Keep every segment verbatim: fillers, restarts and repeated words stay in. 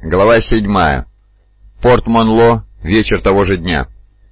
Глава седьмая. Порт Монло. Вечер того же дня.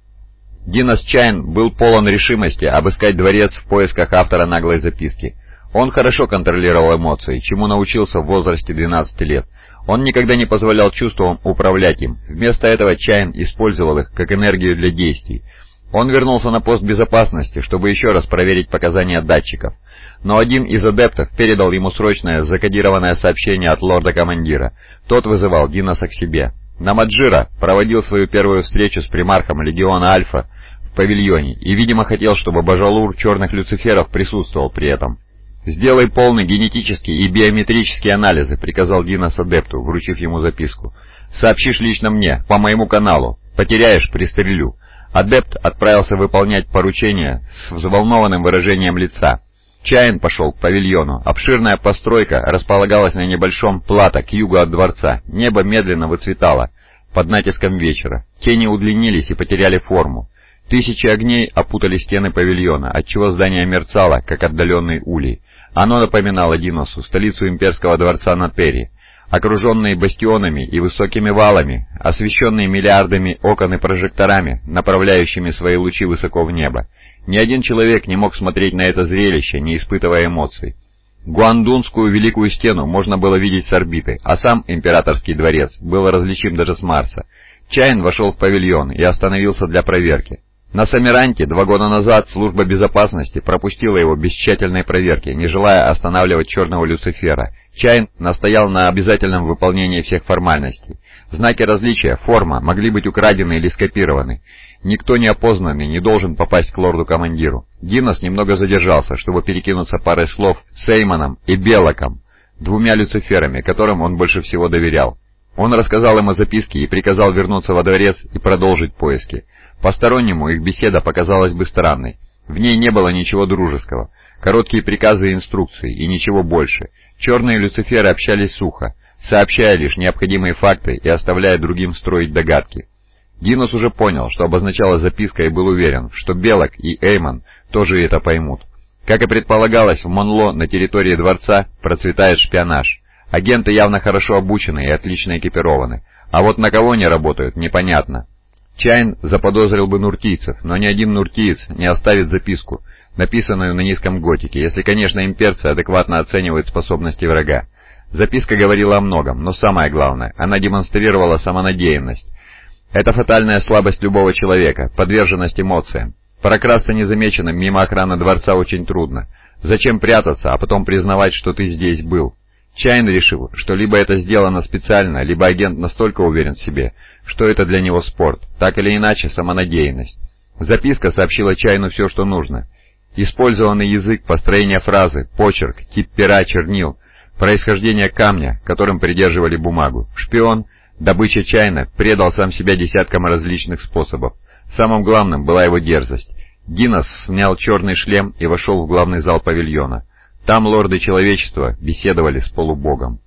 Динос Чайн был полон решимости обыскать дворец в поисках автора наглой записки. Он хорошо контролировал эмоции, чему научился в возрасте двенадцати лет. Он никогда не позволял чувствам управлять им. Вместо этого Чайн использовал их как энергию для действий. Он вернулся на пост безопасности, чтобы еще раз проверить показания датчиков. Но один из адептов передал ему срочное закодированное сообщение от лорда-командира. Тот вызывал Диноса к себе. Намаджира проводил свою первую встречу с примархом легиона Альфа в павильоне и, видимо, хотел, чтобы Бажалур Черных Люциферов присутствовал при этом. «Сделай полный генетический и биометрические анализы», — приказал Динос адепту, вручив ему записку. «Сообщишь лично мне, по моему каналу. Потеряешь — пристрелю». Адепт отправился выполнять поручение с взволнованным выражением лица. Чайн пошел к павильону. Обширная постройка располагалась на небольшом плато к югу от дворца. Небо медленно выцветало под натиском вечера. Тени удлинились и потеряли форму. Тысячи огней опутали стены павильона, отчего здание мерцало, как отдаленный улей. Оно напоминало Диносу столицу имперского дворца на Терри. Окруженные бастионами и высокими валами, освещенные миллиардами окон и прожекторами, направляющими свои лучи высоко в небо. Ни один человек не мог смотреть на это зрелище, не испытывая эмоций. Гуандунскую Великую Стену можно было видеть с орбиты, а сам императорский дворец был различим даже с Марса. Чайн вошел в павильон и остановился для проверки. На Самиранте два года назад служба безопасности пропустила его без тщательной проверки, не желая останавливать Черного Люцифера. Чайн настоял на обязательном выполнении всех формальностей. Знаки различия, форма, могли быть украдены или скопированы. Никто неопознанный не должен попасть к лорду-командиру. Динос немного задержался, чтобы перекинуться парой слов с Эймоном и Белоком, двумя Люциферами, которым он больше всего доверял. Он рассказал им о записке и приказал вернуться во дворец и продолжить поиски. Постороннему их беседа показалась бы странной. В ней не было ничего дружеского. Короткие приказы и инструкции, и ничего больше. Черные Люциферы общались сухо, сообщая лишь необходимые факты и оставляя другим строить догадки. Динос уже понял, что обозначала записка, и был уверен, что Белок и Эймон тоже это поймут. Как и предполагалось, в Монло на территории дворца процветает шпионаж. Агенты явно хорошо обучены и отлично экипированы. А вот на кого они работают, непонятно. Чайн заподозрил бы нуртийцев, но ни один нуртиец не оставит записку, написанную на низком готике, если, конечно, имперцы адекватно оценивают способности врага. Записка говорила о многом, но самое главное, она демонстрировала самонадеянность. Это фатальная слабость любого человека, подверженность эмоциям. Прокрасться незамеченным мимо охраны дворца очень трудно. Зачем прятаться, а потом признавать, что ты здесь был? Чайн решил, что либо это сделано специально, либо агент настолько уверен в себе, что это для него спорт, так или иначе самонадеянность. Записка сообщила Чайну все, что нужно. Использованный язык, построение фразы, почерк, тип пера, чернил, происхождение камня, которым придерживали бумагу. Шпион, добыча Чайна, предал сам себя десяткам различных способов. Самым главным была его дерзость. Динос снял черный шлем и вошел в главный зал павильона. Там лорды человечества беседовали с полубогом.